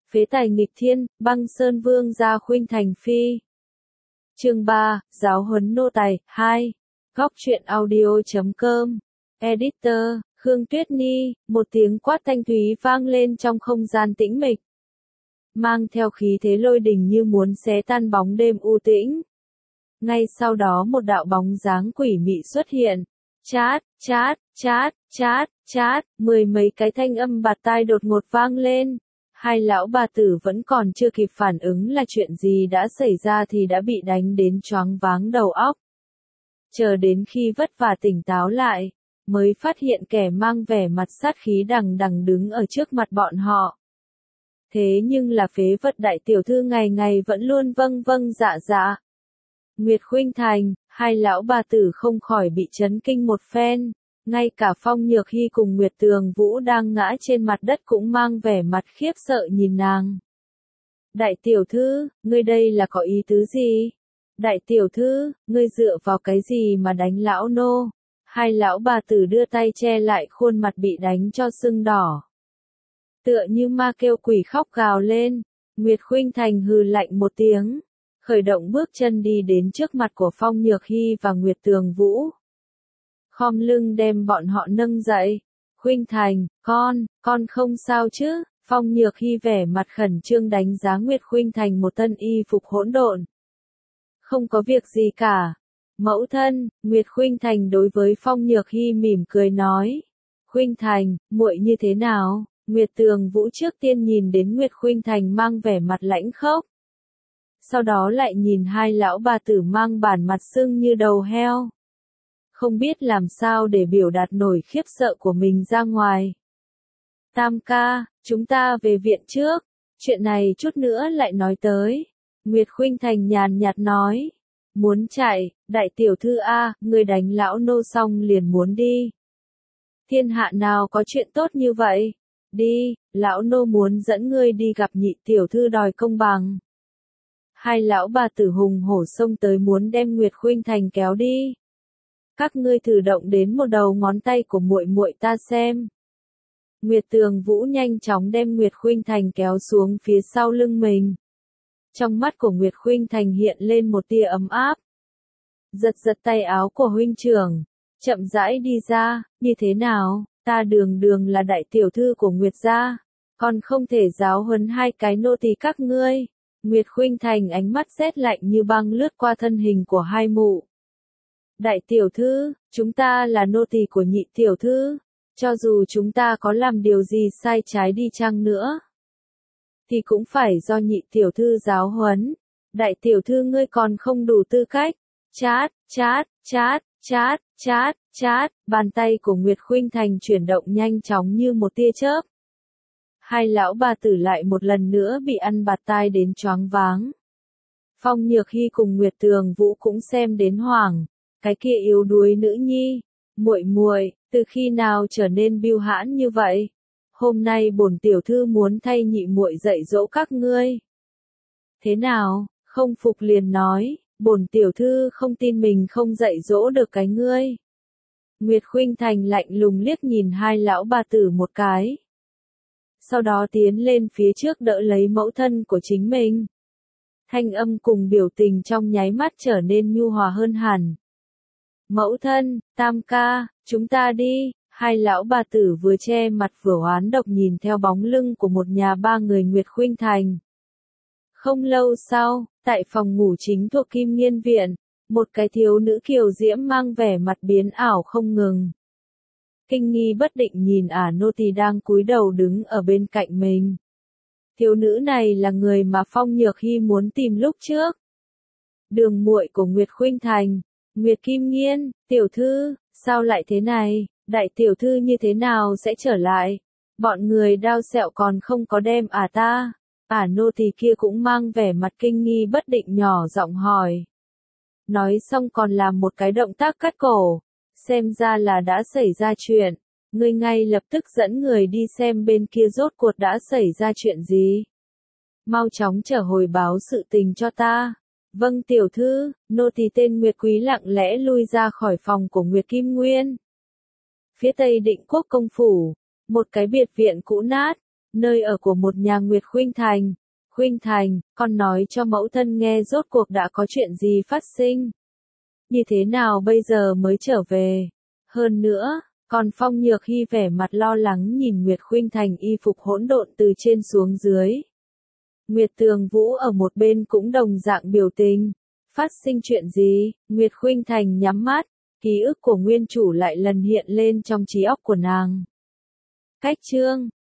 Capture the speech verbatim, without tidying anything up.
Phế tài nghịch thiên, băng sơn vương gia khuynh thành phi. Chương ba, giáo huấn nô tài, hai. Góc truyện audio chấm com. Editor, Khương Tuyết Ni, một tiếng quát thanh thúy vang lên trong không gian tĩnh mịch. Mang theo khí thế lôi đình như muốn xé tan bóng đêm u tĩnh. Ngay sau đó một đạo bóng dáng quỷ mị xuất hiện. Chát, chát, chát, chát, chát, mười mấy cái thanh âm bạt tai đột ngột vang lên. Hai lão bà tử vẫn còn chưa kịp phản ứng là chuyện gì đã xảy ra thì đã bị đánh đến choáng váng đầu óc. Chờ đến khi vất vả tỉnh táo lại, mới phát hiện kẻ mang vẻ mặt sát khí đằng đằng đứng ở trước mặt bọn họ. Thế nhưng là phế vật đại tiểu thư ngày ngày vẫn luôn vâng vâng dạ dạ. Nguyệt Khuynh Thành, hai lão bà tử không khỏi bị chấn kinh một phen. Ngay cả Phong Nhược Hy cùng Nguyệt Tường Vũ đang ngã trên mặt đất cũng mang vẻ mặt khiếp sợ nhìn nàng. Đại tiểu thư, ngươi đây là có ý tứ gì? Đại tiểu thư, ngươi dựa vào cái gì mà đánh lão nô? Hai lão bà tử đưa tay che lại khuôn mặt bị đánh cho sưng đỏ. Tựa như ma kêu quỷ khóc gào lên, Nguyệt Khuynh Thành hừ lạnh một tiếng, khởi động bước chân đi đến trước mặt của Phong Nhược Hy và Nguyệt Tường Vũ. Khom lưng đem bọn họ nâng dậy. Khuynh Thành, con, con không sao chứ? Phong Nhược Hy vẻ mặt khẩn trương đánh giá Nguyệt Khuynh Thành một thân y phục hỗn độn. Không có việc gì cả. Mẫu thân, Nguyệt Khuynh Thành đối với Phong Nhược Hy mỉm cười nói. Khuynh Thành, muội như thế nào? Nguyệt Tường Vũ trước tiên nhìn đến Nguyệt Khuynh Thành mang vẻ mặt lãnh khốc. Sau đó lại nhìn hai lão bà tử mang bản mặt sưng như đầu heo. Không biết làm sao để biểu đạt nổi khiếp sợ của mình ra ngoài. Tam ca, chúng ta về viện trước, chuyện này chút nữa lại nói tới. Nguyệt Khuynh Thành nhàn nhạt nói, muốn chạy, đại tiểu thư A, người đánh lão nô xong liền muốn đi. Thiên hạ nào có chuyện tốt như vậy? Đi, lão nô muốn dẫn ngươi đi gặp nhị tiểu thư đòi công bằng. Hai lão bà tử hùng hổ xông tới muốn đem Nguyệt Khuynh Thành kéo đi. Các ngươi thử động đến một đầu ngón tay của muội muội ta xem. Nguyệt Tường Vũ nhanh chóng đem Nguyệt Khuynh Thành kéo xuống phía sau lưng mình. Trong mắt của Nguyệt Khuynh Thành hiện lên một tia ấm áp. Giật giật tay áo của huynh trưởng, chậm rãi đi ra, như thế nào, ta đường đường là đại tiểu thư của Nguyệt gia, còn không thể giáo huấn hai cái nô tỳ các ngươi. Nguyệt Khuynh Thành ánh mắt rét lạnh như băng lướt qua thân hình của hai mụ. Đại tiểu thư, chúng ta là nô tỳ của nhị tiểu thư, cho dù chúng ta có làm điều gì sai trái đi chăng nữa, thì cũng phải do nhị tiểu thư giáo huấn. Đại tiểu thư ngươi còn không đủ tư cách. Chát, chát, chát, chát, chát, chát, bàn tay của Nguyệt Khuynh Thành chuyển động nhanh chóng như một tia chớp. Hai lão bà tử lại một lần nữa bị ăn bạt tai đến choáng váng. Phong Nhược Hy cùng Nguyệt Tường Vũ cũng xem đến hoảng. Cái kia yếu đuối nữ nhi, muội muội, từ khi nào trở nên bưu hãn như vậy? Hôm nay bổn tiểu thư muốn thay nhị muội dạy dỗ các ngươi. Thế nào, không phục liền nói, bổn tiểu thư không tin mình không dạy dỗ được cái ngươi. Nguyệt Khuynh Thành lạnh lùng liếc nhìn hai lão bà tử một cái. Sau đó tiến lên phía trước đỡ lấy mẫu thân của chính mình. Thanh âm cùng biểu tình trong nháy mắt trở nên nhu hòa hơn hẳn. Mẫu thân, tam ca, chúng ta đi. Hai lão bà tử vừa che mặt vừa oán độc nhìn theo bóng lưng của một nhà ba người Nguyệt Khuynh Thành. Không lâu sau, tại phòng ngủ chính thuộc Kim Nghiên Viện, một cái thiếu nữ kiều diễm mang vẻ mặt biến ảo không ngừng. Kinh nghi bất định nhìn ả nô tỳ đang cúi đầu đứng ở bên cạnh mình. Thiếu nữ này là người mà Phong Nhược Hy muốn tìm lúc trước. Đường muội của Nguyệt Khuynh Thành. Nguyệt Kim Nghiên, tiểu thư, sao lại thế này, đại tiểu thư như thế nào sẽ trở lại? Bọn người đao sẹo còn không có đem à ta? Ả nô tỳ kia cũng mang vẻ mặt kinh nghi bất định nhỏ giọng hỏi. Nói xong còn làm một cái động tác cắt cổ, xem ra là đã xảy ra chuyện. Ngươi ngay lập tức dẫn người đi xem bên kia rốt cuộc đã xảy ra chuyện gì. Mau chóng trở hồi báo sự tình cho ta. Vâng tiểu thư, nô tỳ tên Nguyệt Quý lặng lẽ lui ra khỏi phòng của Nguyệt Kim Nguyên. Phía tây Định Quốc công phủ, một cái biệt viện cũ nát, nơi ở của một nhà Nguyệt Khuynh Thành. Khuynh Thành, con nói cho mẫu thân nghe rốt cuộc đã có chuyện gì phát sinh. Như thế nào bây giờ mới trở về. Hơn nữa, còn Phong Nhược Hy vẻ mặt lo lắng nhìn Nguyệt Khuynh Thành y phục hỗn độn từ trên xuống dưới. Nguyệt Tường Vũ ở một bên cũng đồng dạng biểu tình. Phát sinh chuyện gì? Nguyệt Khuynh Thành nhắm mắt, ký ức của nguyên chủ lại lần hiện lên trong trí óc của nàng. Cách chương